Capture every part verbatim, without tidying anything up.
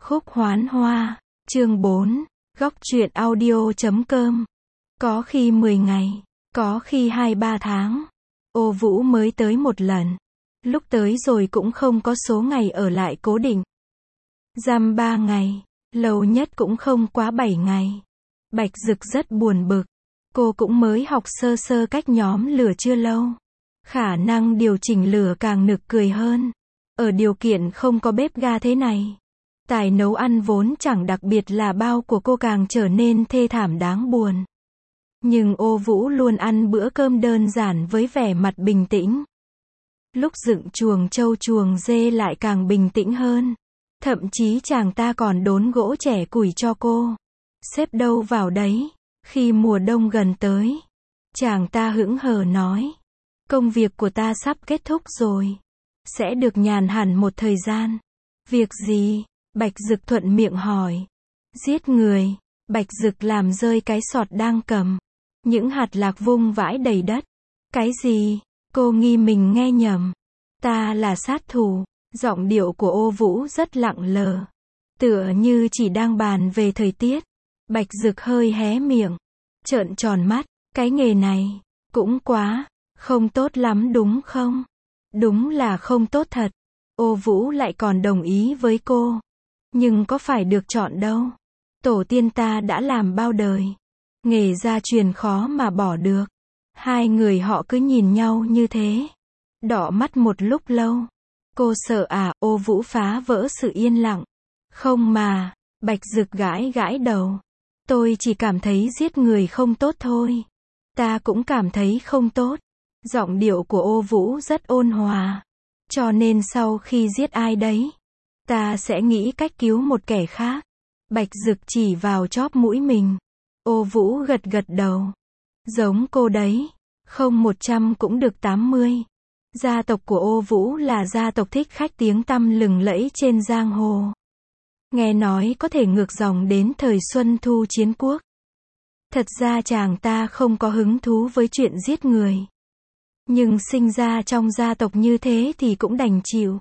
Khúc Hoán Hoa, chương bốn, góc truyện audio chấm com. Có khi mười ngày, có khi hai ba tháng, Ô Vũ mới tới một lần. Lúc tới rồi cũng không có số ngày ở lại cố định. Dăm ba ngày, lâu nhất cũng không quá bảy ngày. Bạch Dực rất buồn bực. Cô cũng mới học sơ sơ cách nhóm lửa chưa lâu. Khả năng điều chỉnh lửa càng nực cười hơn. Ở điều kiện không có bếp ga thế này, tài nấu ăn vốn chẳng đặc biệt là bao của cô càng trở nên thê thảm đáng buồn. Nhưng Ô Vũ luôn ăn bữa cơm đơn giản với vẻ mặt bình tĩnh. Lúc dựng chuồng trâu chuồng dê lại càng bình tĩnh hơn. Thậm chí chàng ta còn đốn gỗ chẻ củi cho cô. Xếp đâu vào đấy. Khi mùa đông gần tới, chàng ta hững hờ nói, công việc của ta sắp kết thúc rồi, sẽ được nhàn hẳn một thời gian. Việc gì? Bạch Dực thuận miệng hỏi. Giết người. Bạch Dực làm rơi cái sọt đang cầm. Những hạt lạc vung vãi đầy đất. Cái gì? Cô nghi mình nghe nhầm. Ta là sát thủ. Giọng điệu của Ô Vũ rất lặng lờ, tựa như chỉ đang bàn về thời tiết. Bạch Dực hơi hé miệng, trợn tròn mắt. Cái nghề này cũng quá không tốt lắm đúng không? Đúng là không tốt thật. Ô Vũ lại còn đồng ý với cô. Nhưng có phải được chọn đâu. Tổ tiên ta đã làm bao đời. Nghề gia truyền khó mà bỏ được. Hai người họ cứ nhìn nhau như thế, đỏ mắt một lúc lâu. Cô sợ à? Ô Vũ phá vỡ sự yên lặng. Không mà. Bạch Dực gãi gãi đầu. Tôi chỉ cảm thấy giết người không tốt thôi. Ta cũng cảm thấy không tốt. Giọng điệu của Ô Vũ rất ôn hòa. Cho nên sau khi giết ai đấy, ta sẽ nghĩ cách cứu một kẻ khác. Bạch Dực chỉ vào chóp mũi mình. Ô Vũ gật gật đầu. Giống cô đấy. Không một trăm cũng được tám mươi. Gia tộc của Ô Vũ là gia tộc thích khách tiếng tăm lừng lẫy trên giang hồ. Nghe nói có thể ngược dòng đến thời Xuân Thu Chiến Quốc. Thật ra chàng ta không có hứng thú với chuyện giết người. Nhưng sinh ra trong gia tộc như thế thì cũng đành chịu.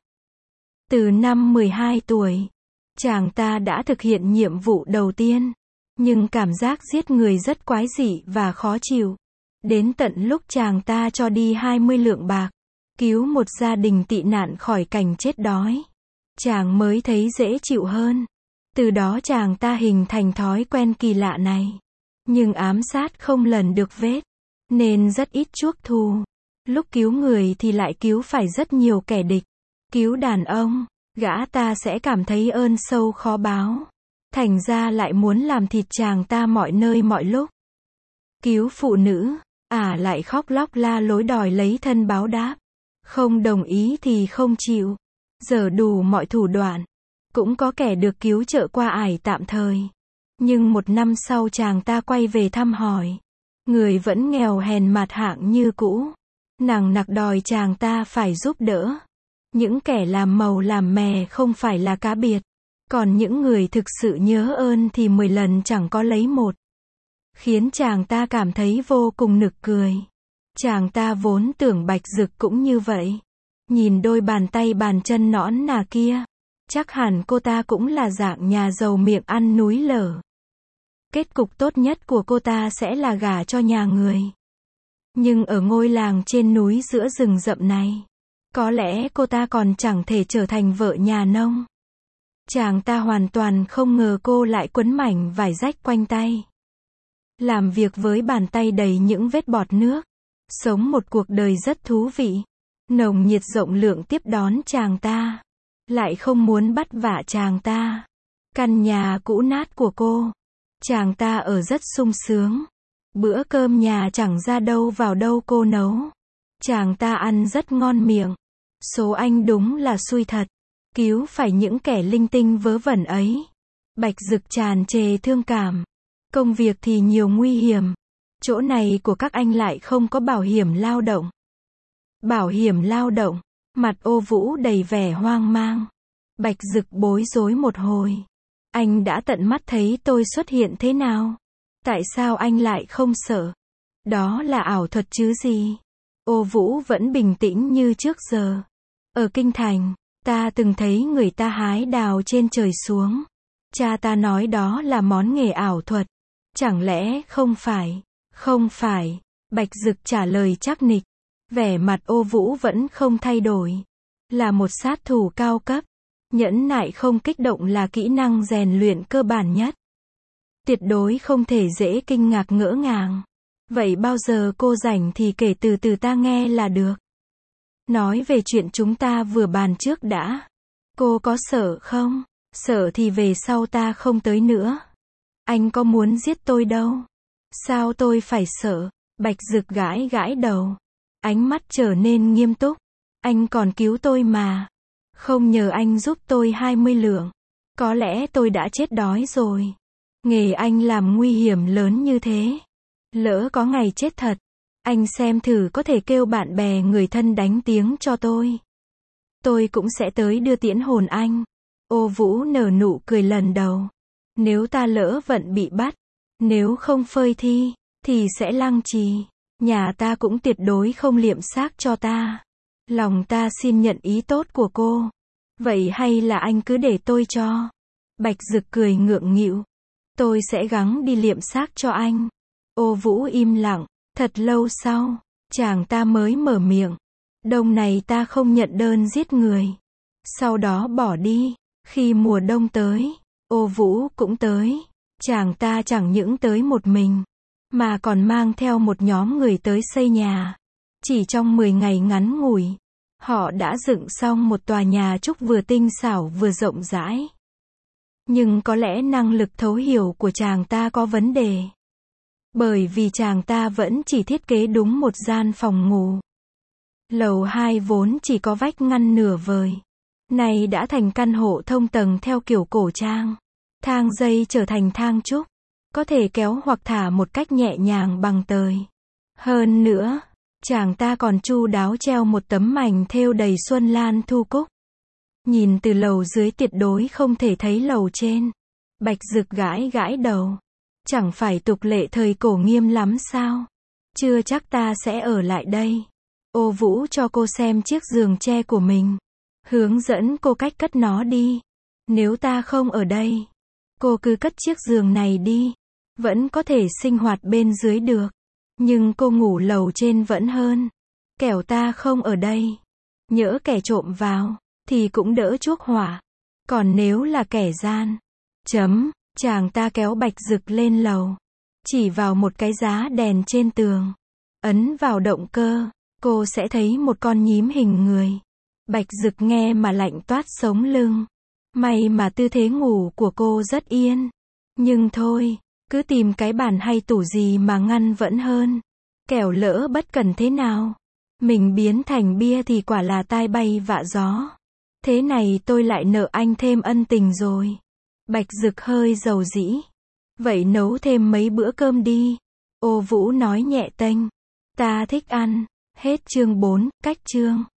Từ năm mười hai tuổi, chàng ta đã thực hiện nhiệm vụ đầu tiên. Nhưng cảm giác giết người rất quái dị và khó chịu. Đến tận lúc chàng ta cho đi hai mươi lượng bạc, cứu một gia đình tị nạn khỏi cảnh chết đói, chàng mới thấy dễ chịu hơn. Từ đó chàng ta hình thành thói quen kỳ lạ này. Nhưng ám sát không lần được vết, nên rất ít chuốc thù. Lúc cứu người thì lại cứu phải rất nhiều kẻ địch. Cứu đàn ông, gã ta sẽ cảm thấy ơn sâu khó báo. Thành ra lại muốn làm thịt chàng ta mọi nơi mọi lúc. Cứu phụ nữ, ả lại khóc lóc la lối đòi lấy thân báo đáp. Không đồng ý thì không chịu. Giở đủ mọi thủ đoạn. Cũng có kẻ được cứu trợ qua ải tạm thời. Nhưng một năm sau chàng ta quay về thăm hỏi. Người vẫn nghèo hèn mạt hạng như cũ. Nằng nặc đòi chàng ta phải giúp đỡ. Những kẻ làm màu làm mè không phải là cá biệt. Còn những người thực sự nhớ ơn thì mười lần chẳng có lấy một. Khiến chàng ta cảm thấy vô cùng nực cười. Chàng ta vốn tưởng Bạch Dực cũng như vậy. Nhìn đôi bàn tay bàn chân nõn nà kia, chắc hẳn cô ta cũng là dạng nhà giàu miệng ăn núi lở. Kết cục tốt nhất của cô ta sẽ là gả cho nhà người. Nhưng ở ngôi làng trên núi giữa rừng rậm này, có lẽ cô ta còn chẳng thể trở thành vợ nhà nông. Chàng ta hoàn toàn không ngờ cô lại quấn mảnh vải rách quanh tay. Làm việc với bàn tay đầy những vết bọt nước. Sống một cuộc đời rất thú vị. Nồng nhiệt rộng lượng tiếp đón chàng ta. Lại không muốn bắt vạ chàng ta. Căn nhà cũ nát của cô, chàng ta ở rất sung sướng. Bữa cơm nhà chẳng ra đâu vào đâu cô nấu. Chàng ta ăn rất ngon miệng. Số anh đúng là xui thật. Cứu phải những kẻ linh tinh vớ vẩn ấy. Bạch Dực tràn trề thương cảm. Công việc thì nhiều nguy hiểm. Chỗ này của các anh lại không có bảo hiểm lao động. Bảo hiểm lao động. Mặt Ô Vũ đầy vẻ hoang mang. Bạch Dực bối rối một hồi. Anh đã tận mắt thấy tôi xuất hiện thế nào? Tại sao anh lại không sợ? Đó là ảo thuật chứ gì? Ô Vũ vẫn bình tĩnh như trước giờ. Ở Kinh Thành, ta từng thấy người ta hái đào trên trời xuống. Cha ta nói đó là món nghề ảo thuật. Chẳng lẽ không phải? Không phải. Bạch Dực trả lời chắc nịch. Vẻ mặt Ô Vũ vẫn không thay đổi. Là một sát thủ cao cấp. Nhẫn nại không kích động là kỹ năng rèn luyện cơ bản nhất. Tuyệt đối không thể dễ kinh ngạc ngỡ ngàng. Vậy bao giờ cô rảnh thì kể từ từ ta nghe là được. Nói về chuyện chúng ta vừa bàn trước đã. Cô có sợ không? Sợ thì về sau ta không tới nữa. Anh có muốn giết tôi đâu. Sao tôi phải sợ? Bạch Dực gãi gãi đầu. Ánh mắt trở nên nghiêm túc. Anh còn cứu tôi mà. Không nhờ anh giúp tôi hai mươi lượng. Có lẽ tôi đã chết đói rồi. Nghề anh làm nguy hiểm lớn như thế. Lỡ có ngày chết thật. Anh xem thử có thể kêu bạn bè người thân đánh tiếng cho tôi. Tôi cũng sẽ tới đưa tiễn hồn anh. Ô Vũ nở nụ cười lần đầu. Nếu ta lỡ vận bị bắt. Nếu không phơi thi. Thì sẽ lăng trì. Nhà ta cũng tuyệt đối không liệm xác cho ta. Lòng ta xin nhận ý tốt của cô. Vậy hay là anh cứ để tôi cho. Bạch Dực cười ngượng nghịu. Tôi sẽ gắng đi liệm xác cho anh. Ô Vũ im lặng. Thật lâu sau, chàng ta mới mở miệng. Đông này ta không nhận đơn giết người. Sau đó bỏ đi. Khi mùa đông tới, Ô Vũ cũng tới. Chàng ta chẳng những tới một mình, mà còn mang theo một nhóm người tới xây nhà. Chỉ trong mười ngày ngắn ngủi, họ đã dựng xong một tòa nhà trúc vừa tinh xảo vừa rộng rãi. Nhưng có lẽ năng lực thấu hiểu của chàng ta có vấn đề. Bởi vì chàng ta vẫn chỉ thiết kế đúng một gian phòng ngủ. Lầu hai vốn chỉ có vách ngăn nửa vời. Này đã thành căn hộ thông tầng theo kiểu cổ trang. Thang dây trở thành thang trúc. Có thể kéo hoặc thả một cách nhẹ nhàng bằng tời. Hơn nữa, chàng ta còn chu đáo treo một tấm mảnh thêu đầy xuân lan thu cúc. Nhìn từ lầu dưới tuyệt đối không thể thấy lầu trên. Bạch Dực gãi gãi đầu. Chẳng phải tục lệ thời cổ nghiêm lắm sao? Chưa chắc ta sẽ ở lại đây. Ô Vũ cho cô xem chiếc giường tre của mình. Hướng dẫn cô cách cất nó đi. Nếu ta không ở đây, cô cứ cất chiếc giường này đi. Vẫn có thể sinh hoạt bên dưới được. Nhưng cô ngủ lầu trên vẫn hơn. Kẻo ta không ở đây. Nhỡ kẻ trộm vào, thì cũng đỡ chuốc hỏa. Còn nếu là kẻ gian. Chấm. Chàng ta kéo Bạch Dực lên lầu. Chỉ vào một cái giá đèn trên tường. Ấn vào động cơ. Cô sẽ thấy một con nhím hình người. Bạch Dực nghe mà lạnh toát sống lưng. May mà tư thế ngủ của cô rất yên. Nhưng thôi, cứ tìm cái bàn hay tủ gì mà ngăn vẫn hơn. Kẻo lỡ bất cẩn thế nào. Mình biến thành bia thì quả là tai bay vạ gió. Thế này tôi lại nợ anh thêm ân tình rồi. Bạch Dực hơi dầu dĩ. Vậy nấu thêm mấy bữa cơm đi. Ô Vũ nói nhẹ tênh. Ta thích ăn. Hết chương bốn, cách chương.